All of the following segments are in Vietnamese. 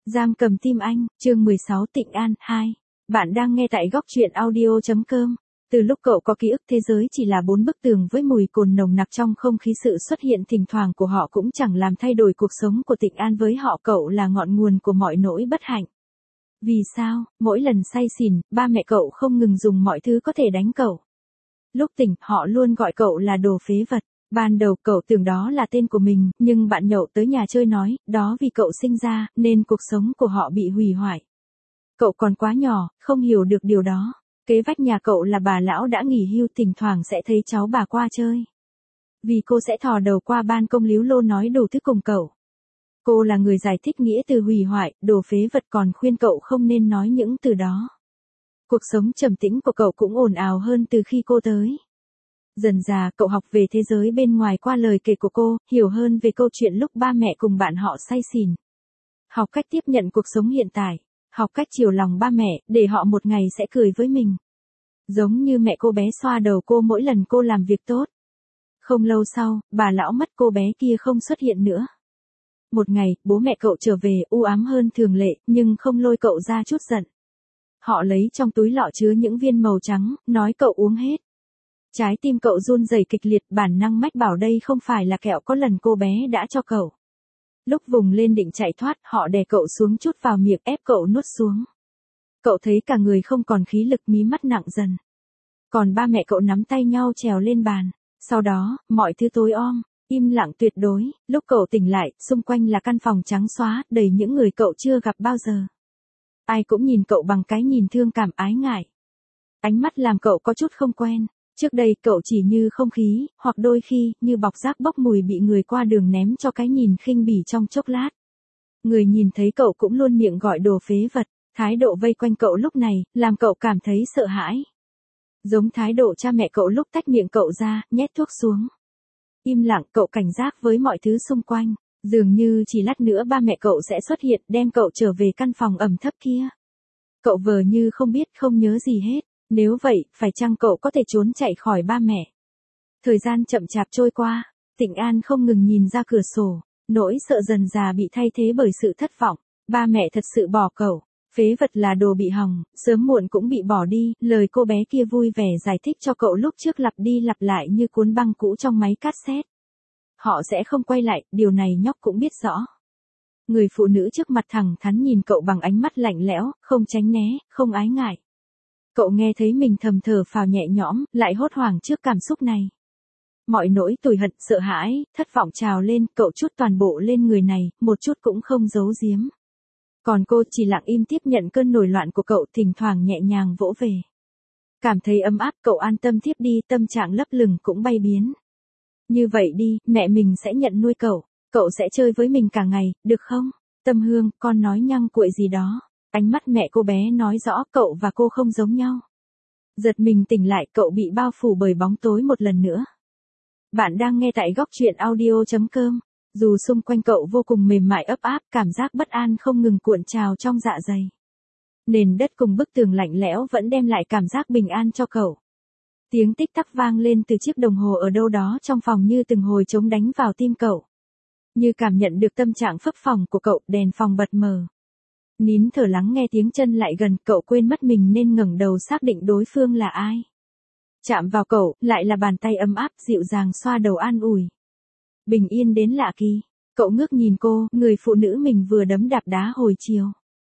Giam cầm tim anh, chương 16 Tịnh An 2. Bạn đang nghe tại góc truyện audio.com. Từ lúc cậu có ký ức thế giới chỉ là 4 bức tường với mùi cồn nồng nặc trong không khí, sự xuất hiện thỉnh thoảng của họ cũng chẳng làm thay đổi cuộc sống của Tịnh An. Với họ cậu là ngọn nguồn của mọi nỗi bất hạnh. Vì sao, mỗi lần say xỉn, ba mẹ cậu không ngừng dùng mọi thứ có thể đánh cậu. Lúc tỉnh, họ luôn gọi cậu là đồ phế vật. Ban đầu cậu tưởng đó là tên của mình, nhưng bạn nhậu tới nhà chơi nói, đó vì cậu sinh ra, nên cuộc sống của họ bị hủy hoại. Cậu còn quá nhỏ, không hiểu được điều đó. Kế vách nhà cậu là bà lão đã nghỉ hưu, thỉnh thoảng sẽ thấy cháu bà qua chơi. Vì cô sẽ thò đầu qua ban công líu lô nói đủ thứ cùng cậu. Cô là người giải thích nghĩa từ hủy hoại, đồ phế vật, còn khuyên cậu không nên nói những từ đó. Cuộc sống trầm tĩnh của cậu cũng ồn ào hơn từ khi cô tới. Dần dà cậu học về thế giới bên ngoài qua lời kể của cô, hiểu hơn về câu chuyện lúc ba mẹ cùng bạn họ say xỉn. Học cách tiếp nhận cuộc sống hiện tại, học cách chiều lòng ba mẹ, để họ một ngày sẽ cười với mình. Giống như mẹ cô bé xoa đầu cô mỗi lần cô làm việc tốt. Không lâu sau, bà lão mất, cô bé kia không xuất hiện nữa. Một ngày, bố mẹ cậu trở về, u ám hơn thường lệ, nhưng không lôi cậu ra chút giận. Họ lấy trong túi lọ chứa những viên màu trắng, nói cậu uống hết. Trái tim cậu run rẩy kịch liệt, bản năng mách bảo đây không phải là kẹo có lần cô bé đã cho cậu. Lúc vùng lên định chạy thoát, họ đè cậu xuống chút vào miệng, ép cậu nuốt xuống. Cậu thấy cả người không còn khí lực, mí mắt nặng dần. Còn ba mẹ cậu nắm tay nhau trèo lên bàn. Sau đó, mọi thứ tối om, im lặng tuyệt đối. Lúc cậu tỉnh lại, xung quanh là căn phòng trắng xóa, đầy những người cậu chưa gặp bao giờ. Ai cũng nhìn cậu bằng cái nhìn thương cảm, ái ngại. Ánh mắt làm cậu có chút không quen. Trước đây cậu chỉ như không khí, hoặc đôi khi như bọc rác bốc mùi bị người qua đường ném cho cái nhìn khinh bỉ trong chốc lát. Người nhìn thấy cậu cũng luôn miệng gọi đồ phế vật. Thái độ vây quanh cậu lúc này làm cậu cảm thấy sợ hãi. Giống thái độ cha mẹ cậu lúc tách miệng cậu ra, nhét thuốc xuống. Im lặng, cậu cảnh giác với mọi thứ xung quanh. Dường như chỉ lát nữa ba mẹ cậu sẽ xuất hiện, đem cậu trở về căn phòng ẩm thấp kia. Cậu vờ như không biết, không nhớ gì hết. Nếu vậy, phải chăng cậu có thể trốn chạy khỏi ba mẹ? Thời gian chậm chạp trôi qua, Tịnh An không ngừng nhìn ra cửa sổ, nỗi sợ dần dà bị thay thế bởi sự thất vọng. Ba mẹ thật sự bỏ cậu, phế vật là đồ bị hỏng, sớm muộn cũng bị bỏ đi, lời cô bé kia vui vẻ giải thích cho cậu lúc trước lặp đi lặp lại như cuốn băng cũ trong máy cassette. Họ sẽ không quay lại, điều này nhóc cũng biết rõ. Người phụ nữ trước mặt thẳng thắn nhìn cậu bằng ánh mắt lạnh lẽo, không tránh né, không ái ngại. Cậu nghe thấy mình thầm thở phào nhẹ nhõm, lại hốt hoảng trước cảm xúc này. Mọi nỗi tủi hận, sợ hãi, thất vọng trào lên, cậu trút toàn bộ lên người này, một chút cũng không giấu giếm. Còn cô chỉ lặng im tiếp nhận cơn nổi loạn của cậu, thỉnh thoảng nhẹ nhàng vỗ về. Cảm thấy ấm áp, cậu an tâm tiếp đi, tâm trạng lấp lửng cũng bay biến. Như vậy đi, mẹ mình sẽ nhận nuôi cậu sẽ chơi với mình cả ngày, được không? Tâm Hương, con nói nhăng cuội gì đó. Ánh mắt mẹ cô bé nói rõ cậu và cô không giống nhau. Giật mình tỉnh lại, cậu bị bao phủ bởi bóng tối một lần nữa. Bạn đang nghe tại góc truyện audio.com. Dù xung quanh cậu vô cùng mềm mại ấp áp, cảm giác bất an không ngừng cuộn trào trong dạ dày. Nền đất cùng bức tường lạnh lẽo vẫn đem lại cảm giác bình an cho cậu. Tiếng tích tắc vang lên từ chiếc đồng hồ ở đâu đó trong phòng như từng hồi trống đánh vào tim cậu. Như cảm nhận được tâm trạng phức phồng của cậu, đèn phòng bật mờ. Nín thở lắng nghe tiếng chân lại gần, cậu quên mất mình nên ngẩng đầu xác định đối phương là ai. Chạm vào cậu, lại là bàn tay ấm áp dịu dàng xoa đầu an ủi. Bình yên đến lạ kỳ. Cậu ngước nhìn cô, người phụ nữ mình vừa đấm đạp đá hồi chiều.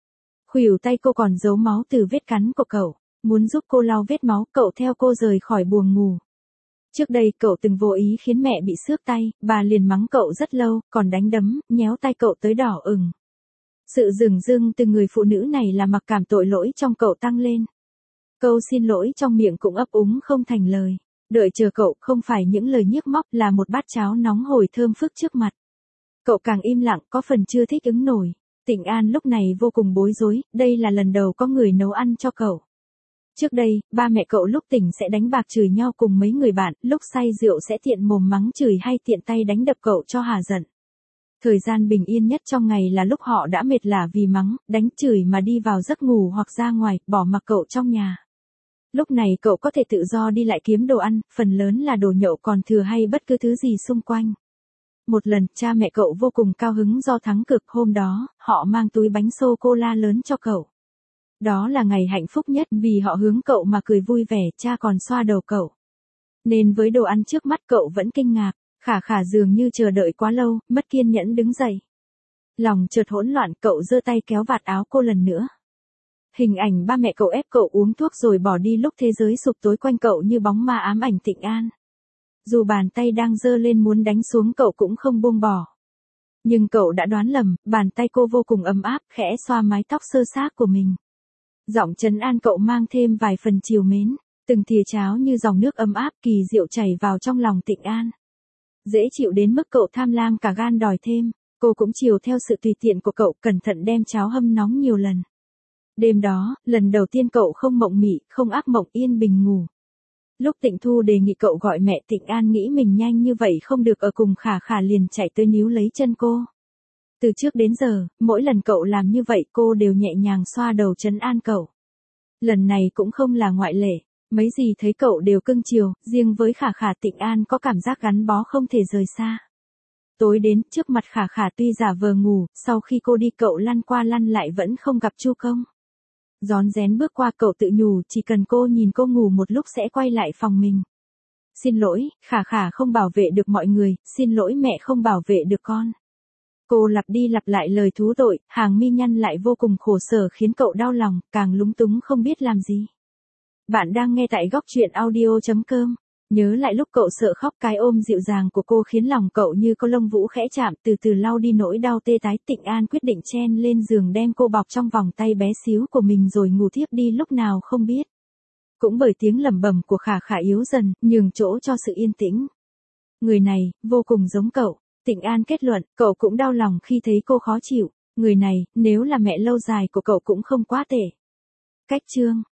Khuỷu tay cô còn dấu máu từ vết cắn của cậu. Muốn giúp cô lau vết máu, cậu theo cô rời khỏi buồng ngủ. Trước đây cậu từng vô ý khiến mẹ bị xước tay, bà liền mắng cậu rất lâu, còn đánh đấm, nhéo tay cậu tới đỏ ửng. Sự dửng dưng từ người phụ nữ này là mặc cảm tội lỗi trong cậu tăng lên. Câu xin lỗi trong miệng cũng ấp úng không thành lời. Đợi chờ cậu không phải những lời nhiếc móc, là một bát cháo nóng hổi thơm phức trước mặt. Cậu càng im lặng, có phần chưa thích ứng nổi. Tịnh An lúc này vô cùng bối rối, đây là lần đầu có người nấu ăn cho cậu. Trước đây, ba mẹ cậu lúc tỉnh sẽ đánh bạc chửi nhau cùng mấy người bạn, lúc say rượu sẽ tiện mồm mắng chửi hay tiện tay đánh đập cậu cho hả giận. Thời gian bình yên nhất trong ngày là lúc họ đã mệt lả vì mắng, đánh chửi mà đi vào giấc ngủ hoặc ra ngoài, bỏ mặc cậu trong nhà. Lúc này cậu có thể tự do đi lại kiếm đồ ăn, phần lớn là đồ nhậu còn thừa hay bất cứ thứ gì xung quanh. Một lần, cha mẹ cậu vô cùng cao hứng do thắng cực, hôm đó, họ mang túi bánh sô-cô-la lớn cho cậu. Đó là ngày hạnh phúc nhất vì họ hướng cậu mà cười vui vẻ, cha còn xoa đầu cậu. Nên với đồ ăn trước mắt cậu vẫn kinh ngạc, Khả Khả dường như chờ đợi quá lâu, mất kiên nhẫn đứng dậy. Lòng chợt hỗn loạn, cậu giơ tay kéo vạt áo cô lần nữa. Hình ảnh ba mẹ cậu ép cậu uống thuốc rồi bỏ đi lúc thế giới sụp tối quanh cậu như bóng ma ám ảnh Tịnh An. Dù bàn tay đang giơ lên muốn đánh xuống cậu cũng không buông bỏ. Nhưng cậu đã đoán lầm, bàn tay cô vô cùng ấm áp, khẽ xoa mái tóc xơ xác của mình. Giọng trấn an cậu mang thêm vài phần trìu mến, từng thìa cháo như dòng nước ấm áp kỳ diệu chảy vào trong lòng Tịnh An. Dễ chịu đến mức cậu tham lam cả gan đòi thêm, cô cũng chiều theo sự tùy tiện của cậu, cẩn thận đem cháo hâm nóng nhiều lần. Đêm đó, lần đầu tiên cậu không mộng mị, không ác mộng, yên bình ngủ. Lúc Tịnh Thu đề nghị cậu gọi mẹ, Tịnh An nghĩ mình nhanh như vậy không được ở cùng Khả Khả liền chạy tới níu lấy chân cô. Từ trước đến giờ, mỗi lần cậu làm như vậy cô đều nhẹ nhàng xoa đầu trấn an cậu. Lần này cũng không là ngoại lệ, mấy gì thấy cậu đều cưng chiều, riêng với Khả Khả Tịnh An có cảm giác gắn bó không thể rời xa. Tối đến, trước mặt Khả Khả tuy giả vờ ngủ, sau khi cô đi cậu lăn qua lăn lại vẫn không gặp Chu Công. Rón rén bước qua, cậu tự nhủ chỉ cần cô nhìn cô ngủ một lúc sẽ quay lại phòng mình. Xin lỗi, Khả Khả không bảo vệ được mọi người, xin lỗi mẹ không bảo vệ được con. Cô lặp đi lặp lại lời thú tội, hàng mi nhăn lại vô cùng khổ sở khiến cậu đau lòng, càng lúng túng không biết làm gì. Bạn đang nghe tại góc truyện audio.com. Nhớ lại lúc cậu sợ khóc, cái ôm dịu dàng của cô khiến lòng cậu như có lông vũ khẽ chạm, từ từ lau đi nỗi đau tê tái. Tịnh An quyết định chen lên giường đem cô bọc trong vòng tay bé xíu của mình rồi ngủ thiếp đi lúc nào không biết. Cũng bởi tiếng lẩm bẩm của Khả Khả yếu dần, nhường chỗ cho sự yên tĩnh. Người này, vô cùng giống cậu. Tịnh An kết luận, cậu cũng đau lòng khi thấy cô khó chịu. Người này, nếu là mẹ lâu dài của cậu cũng không quá tệ. Cách chương